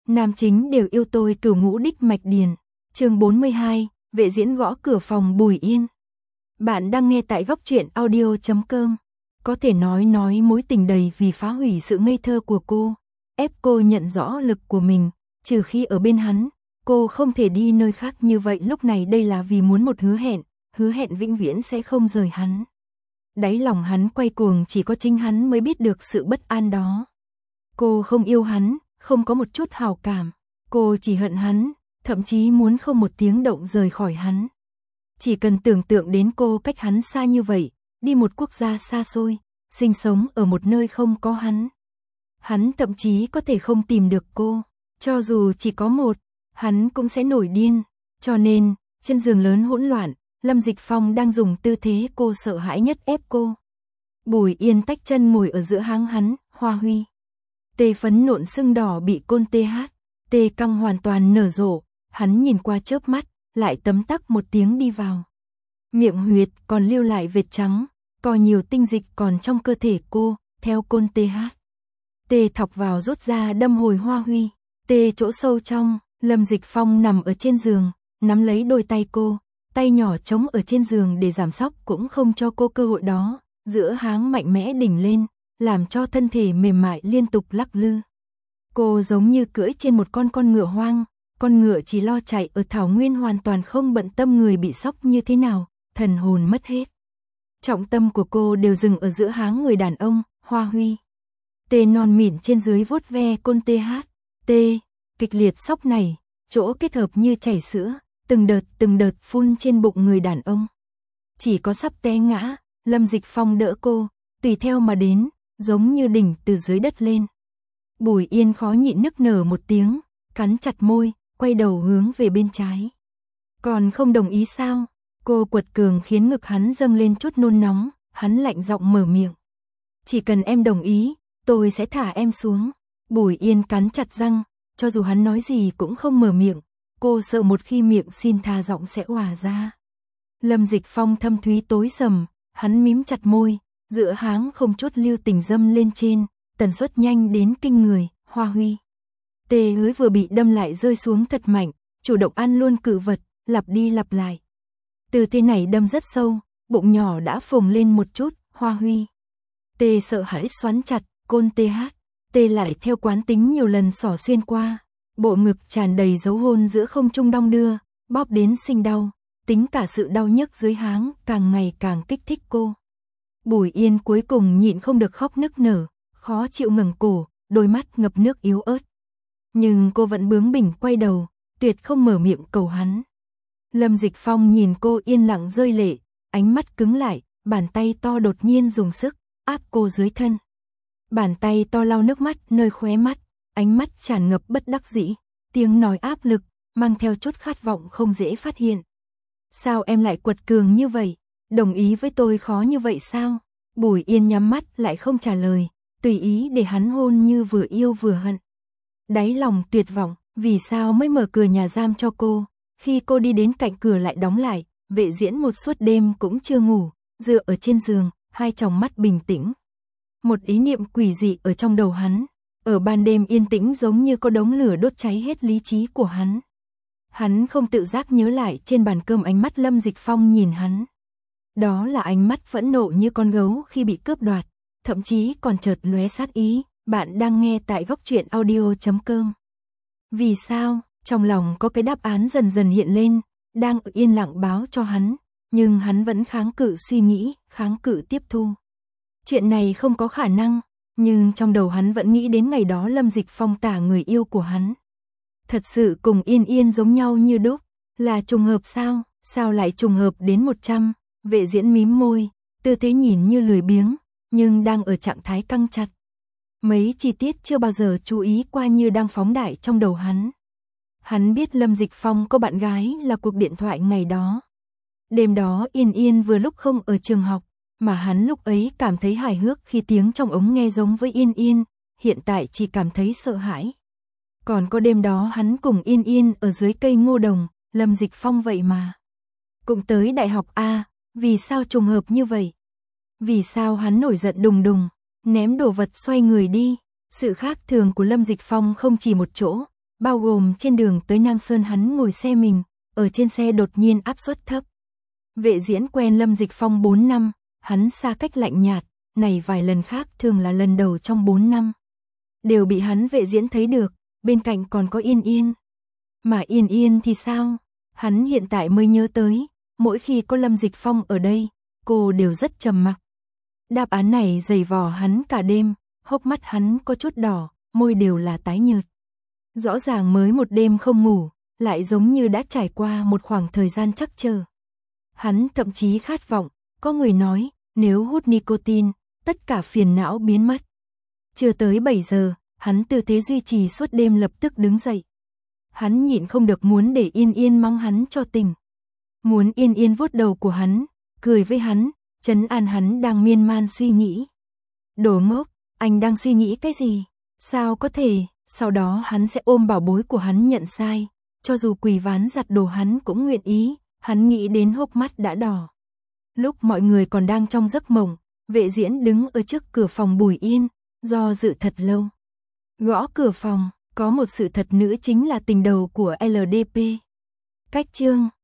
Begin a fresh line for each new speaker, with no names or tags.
Nam chính đều yêu tôi cửu ngũ đích mạch điền. Chương 42, vệ diễn gõ cửa phòng Bùi Yên. Bạn đang nghe tại góc truyện audio.com. Có thể nói mối tình đầy vì phá hủy sự ngây thơ của cô, ép cô nhận rõ lực của mình, trừ khi ở bên hắn, cô không thể đi nơi khác như vậy. Lúc này đây là vì muốn một hứa hẹn vĩnh viễn sẽ không rời hắn. Đáy lòng hắn quay cuồng, chỉ có chính hắn mới biết được sự bất an đó. Cô không yêu hắn, không có một chút hào cảm, cô chỉ hận hắn, thậm chí muốn không một tiếng động rời khỏi hắn. Chỉ cần tưởng tượng đến cô cách hắn xa như vậy, đi một quốc gia xa xôi, sinh sống ở một nơi không có hắn thậm chí có thể không tìm được cô, cho dù chỉ có một, hắn cũng sẽ nổi điên. Cho nên, trên giường lớn hỗn loạn, Lâm Dịch Phong đang dùng tư thế cô sợ hãi nhất ép cô. Bùi Yên tách chân ngồi ở giữa háng hắn, Hoa Huy. Tê phấn nộn sưng đỏ bị côn tê căng hoàn toàn nở rộ, hắn nhìn qua chớp mắt, lại tấm tắc một tiếng đi vào. Miệng huyệt còn lưu lại vệt trắng, có nhiều tinh dịch còn trong cơ thể cô, theo côn tê thọc vào rút ra đâm hồi Hoa Huy. Tê chỗ sâu trong, Lâm Dịch Phong nằm ở trên giường, nắm lấy đôi tay cô, tay nhỏ trống ở trên giường để giảm sóc cũng không cho cô cơ hội đó, giữa háng mạnh mẽ đỉnh lên, làm cho thân thể mềm mại liên tục lắc lư. Cô giống như cưỡi trên một con ngựa hoang, con ngựa chỉ lo chạy ở thảo nguyên, hoàn toàn không bận tâm người bị sóc như thế nào, thần hồn mất hết. Trọng tâm của cô đều dừng ở giữa háng người đàn ông, Hoa Huy. Tê non mịn trên dưới vuốt ve côn tê, kịch liệt sóc này, chỗ kết hợp như chảy sữa, từng đợt phun trên bụng người đàn ông. Chỉ có sắp té ngã, Lâm Dịch Phong đỡ cô, tùy theo mà đến, giống như đỉnh từ dưới đất lên. Bùi Yên khó nhịn nức nở một tiếng, cắn chặt môi, quay đầu hướng về bên trái. Còn không đồng ý sao? Cô quật cường khiến ngực hắn dâng lên chút nôn nóng, hắn lạnh giọng mở miệng. Chỉ cần em đồng ý, tôi sẽ thả em xuống. Bùi Yên cắn chặt răng, cho dù hắn nói gì cũng không mở miệng, cô sợ một khi miệng xin tha giọng sẽ òa ra. Lâm Dịch Phong thâm thúy tối sầm, hắn mím chặt môi, giữa háng không chút lưu tình dâm lên trên, tần suất nhanh đến kinh người, Hoa Huy. Tê hưới vừa bị đâm lại rơi xuống thật mạnh, chủ động ăn luôn cự vật, lặp đi lặp lại. Từ thế này đâm rất sâu, bụng nhỏ đã phồng lên một chút, Hoa Huy. Tê sợ hãi xoắn chặt, côn tê lại theo quán tính nhiều lần xỏ xuyên qua, bộ ngực tràn đầy dấu hôn giữa không trung đong đưa, bóp đến sinh đau, tính cả sự đau nhức dưới háng càng ngày càng kích thích cô. Bùi Yên cuối cùng nhịn không được khóc nức nở, khó chịu ngẩng cổ, đôi mắt ngập nước yếu ớt. Nhưng cô vẫn bướng bỉnh quay đầu, tuyệt không mở miệng cầu hắn. Lâm Dịch Phong nhìn cô yên lặng rơi lệ, ánh mắt cứng lại, bàn tay to đột nhiên dùng sức, áp cô dưới thân. Bàn tay to lau nước mắt nơi khóe mắt, ánh mắt tràn ngập bất đắc dĩ, tiếng nói áp lực, mang theo chút khát vọng không dễ phát hiện. Sao em lại quật cường như vậy? Đồng ý với tôi khó như vậy sao? Bùi Yên nhắm mắt lại không trả lời, tùy ý để hắn hôn như vừa yêu vừa hận. Đáy lòng tuyệt vọng, vì sao mới mở cửa nhà giam cho cô? Khi cô đi đến cạnh cửa lại đóng lại, vệ diễn một suốt đêm cũng chưa ngủ, dựa ở trên giường, hai tròng mắt bình tĩnh. Một ý niệm quỷ dị ở trong đầu hắn, ở ban đêm yên tĩnh giống như có đống lửa đốt cháy hết lý trí của hắn. Hắn không tự giác nhớ lại trên bàn cơm ánh mắt Lâm Dịch Phong nhìn hắn. Đó là ánh mắt phẫn nộ như con gấu khi bị cướp đoạt, thậm chí còn chợt lóe sát ý. Bạn đang nghe tại góc truyện audio.com. Vì sao? Trong lòng có cái đáp án dần dần hiện lên, đang yên lặng báo cho hắn, nhưng hắn vẫn kháng cự suy nghĩ, kháng cự tiếp thu. Chuyện này không có khả năng, nhưng trong đầu hắn vẫn nghĩ đến ngày đó Lâm Dịch Phong tả người yêu của hắn. Thật sự cùng Yên Yên giống nhau như đúc, là trùng hợp sao? Sao lại trùng hợp đến 100? Vệ diễn mím môi, tư thế nhìn như lười biếng, nhưng đang ở trạng thái căng chặt. Mấy chi tiết chưa bao giờ chú ý qua như đang phóng đại trong đầu hắn. Hắn biết Lâm Dịch Phong có bạn gái là cuộc điện thoại ngày đó. Đêm đó Yên Yên vừa lúc không ở trường học, mà hắn lúc ấy cảm thấy hài hước khi tiếng trong ống nghe giống với Yên Yên, hiện tại chỉ cảm thấy sợ hãi. Còn có đêm đó hắn cùng Yên Yên ở dưới cây ngô đồng, Lâm Dịch Phong vậy mà. Cũng tới đại học A, vì sao trùng hợp như vậy? Vì sao hắn nổi giận đùng đùng, ném đồ vật xoay người đi? Sự khác thường của Lâm Dịch Phong không chỉ một chỗ, bao gồm trên đường tới Nam Sơn hắn ngồi xe mình, ở trên xe đột nhiên áp suất thấp. Vệ Diễn quen Lâm Dịch Phong 4 năm, hắn xa cách lạnh nhạt, này vài lần khác thường là lần đầu trong 4 năm. Đều bị hắn Vệ Diễn thấy được, bên cạnh còn có Yên Yên. Mà Yên Yên thì sao? Hắn hiện tại mới nhớ tới, mỗi khi có Lâm Dịch Phong ở đây, cô đều rất trầm mặc. Đáp án này dày vò hắn cả đêm, hốc mắt hắn có chút đỏ, môi đều là tái nhợt. Rõ ràng mới một đêm không ngủ, lại giống như đã trải qua một khoảng thời gian trắc trở. Hắn thậm chí khát vọng, có người nói, nếu hút nicotine, tất cả phiền não biến mất. Chưa tới 7 giờ, hắn tư thế duy trì suốt đêm lập tức đứng dậy. Hắn nhịn không được muốn để Yên Yên mắng hắn cho tỉnh. Muốn Yên Yên vuốt đầu của hắn, cười với hắn, trấn an hắn đang miên man suy nghĩ. Đồ ngốc, anh đang suy nghĩ cái gì? Sao có thể? Sau đó hắn sẽ ôm bảo bối của hắn nhận sai, cho dù quỳ ván giặt đồ hắn cũng nguyện ý, hắn nghĩ đến hốc mắt đã đỏ. Lúc mọi người còn đang trong giấc mộng, Vệ Diễn đứng ở trước cửa phòng Bùi Yên, do dự thật lâu. Gõ cửa phòng, có một sự thật nữa chính là tình đầu của LDP. Cách chương